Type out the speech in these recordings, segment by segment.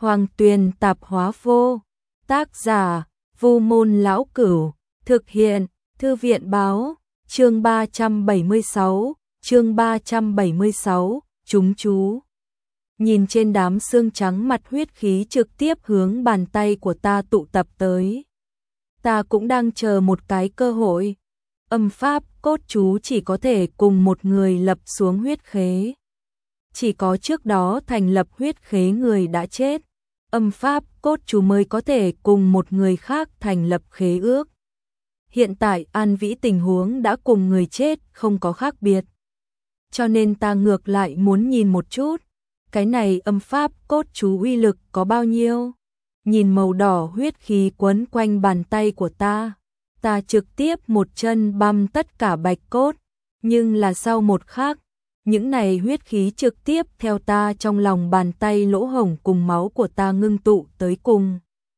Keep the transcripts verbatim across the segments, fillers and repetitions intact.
Hoàng Tuyền Tạp Hóa Vô. Tác giả: Vu Môn Lão Cửu. Thực hiện: Thư viện Báo. Chương ba trăm bảy mươi sáu, chương ba trăm bảy mươi sáu, chúng chú. Nhìn trên đám xương trắng mặt huyết khí trực tiếp hướng bàn tay của ta tụ tập tới. Ta cũng đang chờ một cái cơ hội. Âm pháp cốt chú chỉ có thể cùng một người lập xuống huyết khế. Chỉ có trước đó thành lập huyết khế người đã chết, âm pháp cốt chú mới có thể cùng một người khác thành lập khế ước. Hiện tại An Vĩ tình huống đã cùng người chết không có khác biệt. Cho nên ta ngược lại muốn nhìn một chút, cái này âm pháp cốt chú uy lực có bao nhiêu. Nhìn màu đỏ huyết khí quấn quanh bàn tay của ta, ta trực tiếp một chân băm tất cả bạch cốt, nhưng là sau một khắc, những này huyết khí trực tiếp theo ta trong lòng bàn tay lỗ hổng cùng máu của ta ngưng tụ tới cùng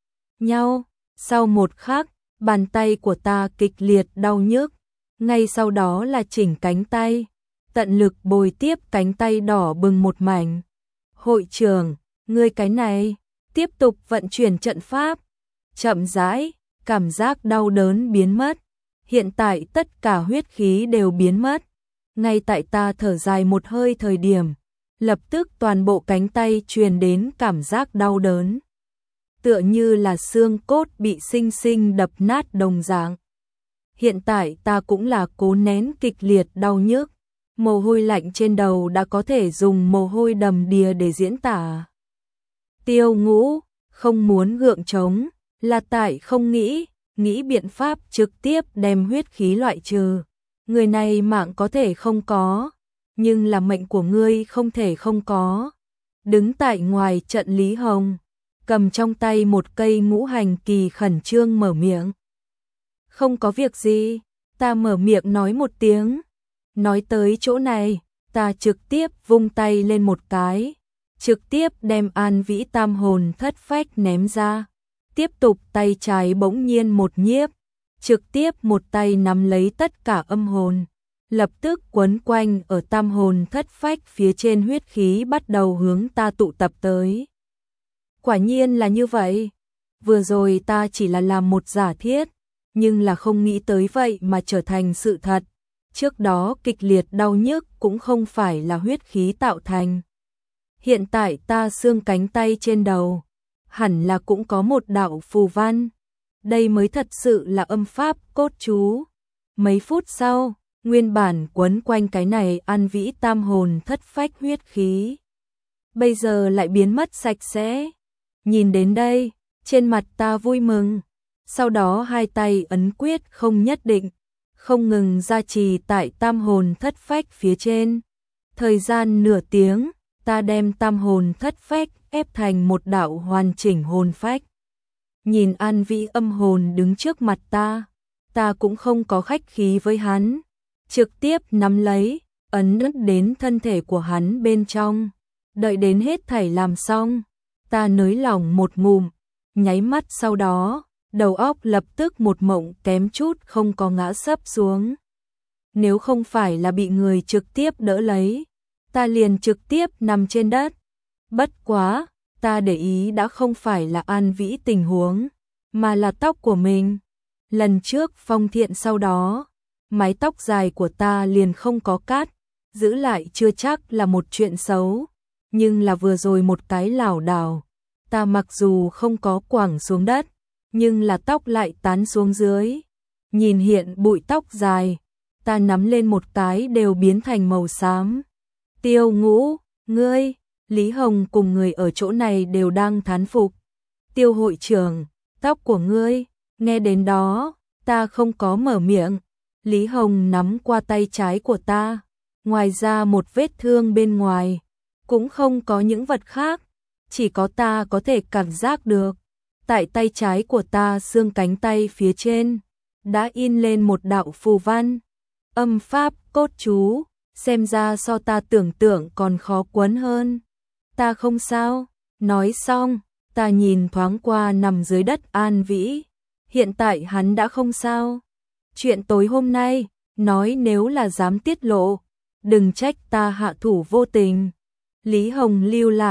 nhau. Sau một khắc, bàn tay của ta kịch liệt đau nhức, ngay sau đó là chỉnh cánh tay, tận lực bồi tiếp cánh tay đỏ bừng một mảnh. Hội trưởng, ngươi cái này, tiếp tục vận chuyển trận pháp. Chậm rãi, cảm giác đau đớn biến mất. Hiện tại tất cả huyết khí đều biến mất. Ngay tại ta thở dài một hơi thời điểm, lập tức toàn bộ cánh tay truyền đến cảm giác đau đớn. Tựa như là xương cốt bị sinh sinh đập nát đồng dạng. Hiện tại ta cũng là cố nén kịch liệt đau nhức. Mồ hôi lạnh trên đầu đã có thể dùng mồ hôi đầm đìa để diễn tả. Tiêu Ngũ, không muốn gượng chống, là tại không nghĩ, nghĩ biện pháp trực tiếp đem huyết khí loại trừ. Người này mạng có thể không có, nhưng là mệnh của ngươi không thể không có. Đứng tại ngoài trận Lý Hồng, cầm trong tay một cây ngũ hành kỳ khẩn trương mở miệng. Không có việc gì, ta mở miệng nói một tiếng. Nói tới chỗ này, ta trực tiếp vung tay lên một cái, trực tiếp đem An Vĩ tam hồn thất phách ném ra. Tiếp tục tay trái bỗng nhiên một nhiếp, trực tiếp một tay nắm lấy tất cả âm hồn, lập tức quấn quanh ở tam hồn thất phách phía trên huyết khí bắt đầu hướng ta tụ tập tới. Quả nhiên là như vậy, vừa rồi ta chỉ là làm một giả thiết, nhưng là không nghĩ tới vậy mà trở thành sự thật. Trước đó kịch liệt đau nhức cũng không phải là huyết khí tạo thành. Hiện tại ta xương cánh tay trên đầu, hẳn là cũng có một đạo phù văn. Đây mới thật sự là âm pháp cốt chú. Mấy phút sau, nguyên bản quấn quanh cái này An Vĩ tam hồn thất phách huyết khí, bây giờ lại biến mất sạch sẽ. Nhìn đến đây, trên mặt ta vui mừng. Sau đó hai tay ấn quyết không nhất định, không ngừng gia trì tại tam hồn thất phách phía trên. Thời gian nửa tiếng, ta đem tam hồn thất phách ép thành một đạo hoàn chỉnh hồn phách. Nhìn An Vĩ âm hồn đứng trước mặt ta, ta cũng không có khách khí với hắn, trực tiếp nắm lấy, ấn đến thân thể của hắn bên trong. Đợi đến hết thảy làm xong, ta nới lỏng một ngụm, nháy mắt sau đó, đầu óc lập tức một mộng kém chút không có ngã sấp xuống. Nếu không phải là bị người trực tiếp đỡ lấy, ta liền trực tiếp nằm trên đất. Bất quá, ta để ý đã không phải là An Vĩ tình huống, mà là tóc của mình. Lần trước phong thiện sau đó, mái tóc dài của ta liền không có cắt, giữ lại chưa chắc là một chuyện xấu, nhưng là vừa rồi một cái lảo đảo, ta mặc dù không có quẳng xuống đất, nhưng là tóc lại tán xuống dưới. Nhìn hiện bụi tóc dài, ta nắm lên một cái đều biến thành màu xám. Tiêu Ngũ, ngươi, Lý Hồng cùng người ở chỗ này đều đang thán phục. Tiêu hội trưởng, tóc của ngươi, nghe đến đó, ta không có mở miệng. Lý Hồng nắm qua tay trái của ta, ngoài ra một vết thương bên ngoài, cũng không có những vật khác, chỉ có ta có thể cảm giác được. Tại tay trái của ta xương cánh tay phía trên, đã in lên một đạo phù văn. Âm pháp cốt chú, xem ra so ta tưởng tượng còn khó quấn hơn. Ta không sao, nói xong, ta nhìn thoáng qua nằm dưới đất An Vĩ. Hiện tại hắn đã không sao. Chuyện tối hôm nay, nói nếu là dám tiết lộ, đừng trách ta hạ thủ vô tình. Lý Hồng lưu lại,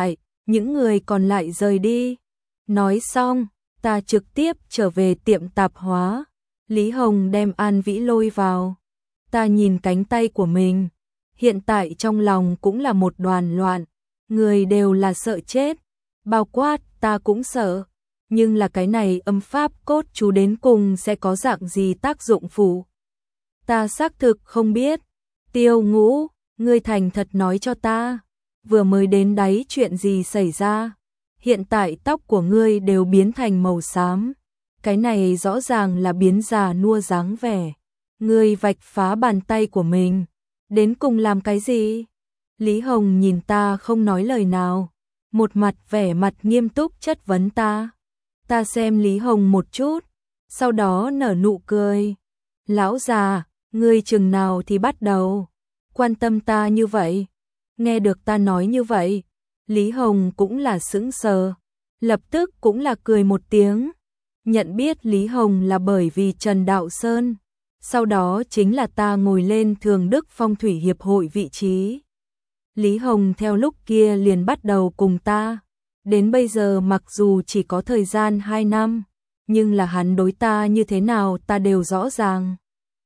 những người còn lại rời đi. Nói xong, ta trực tiếp trở về tiệm tạp hóa. Lý Hồng đem An Vĩ lôi vào. Ta nhìn cánh tay của mình, hiện tại trong lòng cũng là một đoàn loạn, người đều là sợ chết, bao quát ta cũng sợ, nhưng là cái này âm pháp cốt chú đến cùng sẽ có dạng gì tác dụng phụ. Ta xác thực không biết. Tiêu Ngũ, ngươi thành thật nói cho ta, vừa mới đến đấy chuyện gì xảy ra? Hiện tại tóc của ngươi đều biến thành màu xám, cái này rõ ràng là biến già nua dáng vẻ. Ngươi vạch phá bàn tay của mình, đến cùng làm cái gì? Lý Hồng nhìn ta không nói lời nào, một mặt vẻ mặt nghiêm túc chất vấn ta. Ta xem Lý Hồng một chút, sau đó nở nụ cười. Lão già, ngươi chừng nào thì bắt đầu quan tâm ta như vậy? Nghe được ta nói như vậy, Lý Hồng cũng là sững sờ, lập tức cũng là cười một tiếng. Nhận biết Lý Hồng là bởi vì Trần Đạo Sơn, sau đó chính là ta ngồi lên Thường Đức Phong Thủy Hiệp hội vị trí. Lý Hồng theo lúc kia liền bắt đầu cùng ta, đến bây giờ mặc dù chỉ có thời gian hai năm, nhưng là hắn đối ta như thế nào ta đều rõ ràng.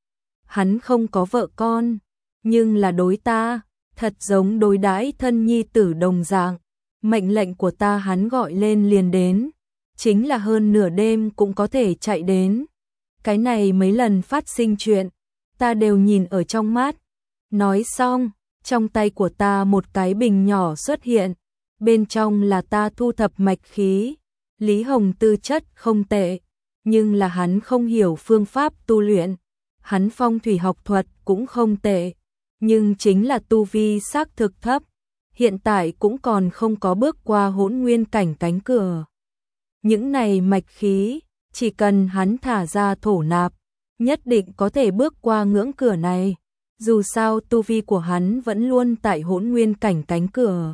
Hắn không có vợ con, nhưng là đối ta, thật giống đối đãi thân nhi tử đồng dạng. Mệnh lệnh của ta hắn gọi lên liền đến, chính là hơn nửa đêm cũng có thể chạy đến. Cái này mấy lần phát sinh chuyện, ta đều nhìn ở trong mắt. Nói xong, trong tay của ta một cái bình nhỏ xuất hiện, bên trong là ta thu thập mạch khí. Lý Hồng tư chất không tệ, nhưng là hắn không hiểu phương pháp tu luyện. Hắn phong thủy học thuật cũng không tệ, nhưng chính là tu vi xác thực thấp. Hiện tại cũng còn không có bước qua hỗn nguyên cảnh cánh cửa. Những này mạch khí, chỉ cần hắn thả ra thổ nạp, nhất định có thể bước qua ngưỡng cửa này. Dù sao tu vi của hắn vẫn luôn tại hỗn nguyên cảnh cánh cửa.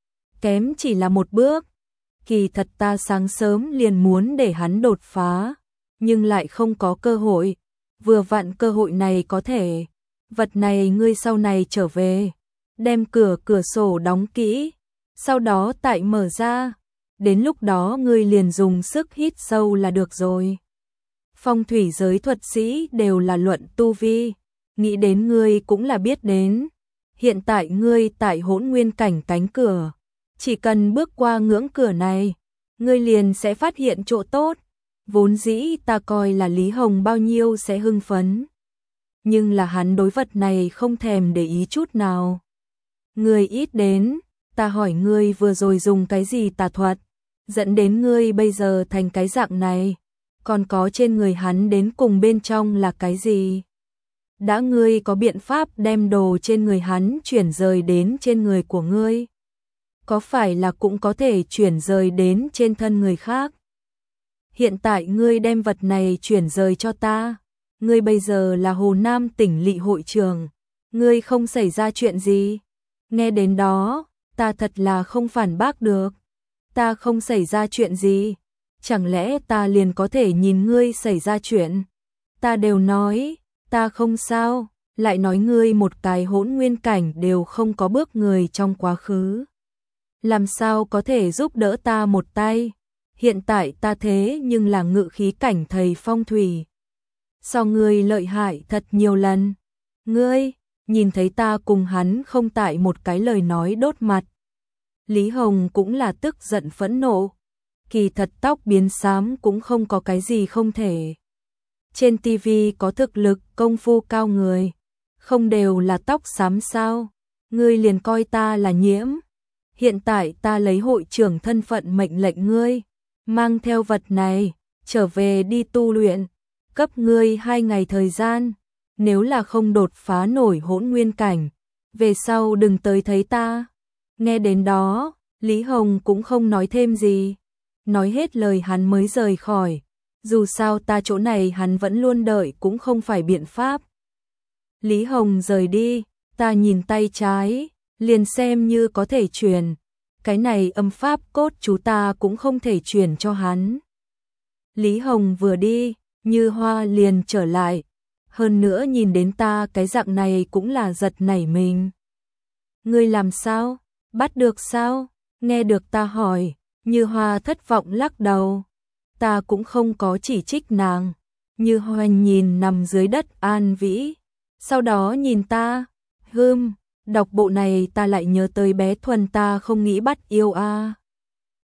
Kém chỉ là một bước. Kỳ thật ta sáng sớm liền muốn để hắn đột phá, nhưng lại không có cơ hội. Vừa vặn cơ hội này có thể. Vật này ngươi sau này trở về, đem cửa cửa sổ đóng kỹ, sau đó tại mở ra. Đến lúc đó ngươi liền dùng sức hít sâu là được rồi. Phong thủy giới thuật sĩ đều là luận tu vi, nghĩ đến ngươi cũng là biết đến. Hiện tại ngươi tại hỗn nguyên cảnh cánh cửa, chỉ cần bước qua ngưỡng cửa này, ngươi liền sẽ phát hiện chỗ tốt. Vốn dĩ ta coi là Lý Hồng bao nhiêu sẽ hưng phấn, nhưng là hắn đối vật này không thèm để ý chút nào. Ngươi ít đến, ta hỏi ngươi vừa rồi dùng cái gì tà thuật, dẫn đến ngươi bây giờ thành cái dạng này, còn có trên người hắn đến cùng bên trong là cái gì? Đã ngươi có biện pháp đem đồ trên người hắn chuyển rời đến trên người của ngươi, có phải là cũng có thể chuyển rời đến trên thân người khác? Hiện tại ngươi đem vật này chuyển rời cho ta, ngươi bây giờ là Hồ Nam tỉnh lỵ hội trưởng, ngươi không xảy ra chuyện gì? Nghe đến đó, ta thật là không phản bác được. Ta không xảy ra chuyện gì, chẳng lẽ ta liền có thể nhìn ngươi xảy ra chuyện? Ta đều nói, ta không sao, lại nói ngươi một cái hỗn nguyên cảnh đều không có bước người trong quá khứ. Làm sao có thể giúp đỡ ta một tay? Hiện tại ta thế nhưng là ngự khí cảnh thầy phong thủy. So ngươi lợi hại thật nhiều lần. Ngươi, nhìn thấy ta cùng hắn không tại một cái lời nói đốt mặt. Lý Hồng cũng là tức giận phẫn nộ. Kỳ thật tóc biến xám cũng không có cái gì không thể. Trên tivi có thực lực công phu cao người, không đều là tóc xám sao? Ngươi liền coi ta là nhiễm. Hiện tại ta lấy hội trưởng thân phận mệnh lệnh ngươi, mang theo vật này, trở về đi tu luyện, cấp ngươi hai ngày thời gian, nếu là không đột phá nổi hỗn nguyên cảnh, về sau đừng tới thấy ta. Nghe đến đó, Lý Hồng cũng không nói thêm gì, nói hết lời hắn mới rời khỏi, dù sao ta chỗ này hắn vẫn luôn đợi cũng không phải biện pháp. Lý Hồng rời đi, ta nhìn tay trái, liền xem như có thể truyền. Cái này âm pháp cốt chú ta cũng không thể truyền cho hắn. Lý Hồng vừa đi, Như Hoa liền trở lại. Hơn nữa nhìn đến ta cái dạng này cũng là giật nảy mình. Ngươi làm sao? Bắt được sao? Nghe được ta hỏi, Như Hoa thất vọng lắc đầu. Ta cũng không có chỉ trích nàng. Như Hoa nhìn nằm dưới đất An Vĩ, sau đó nhìn ta, hừm, đọc bộ này ta lại nhớ tới bé Thuần ta không nghĩ bắt yêu a.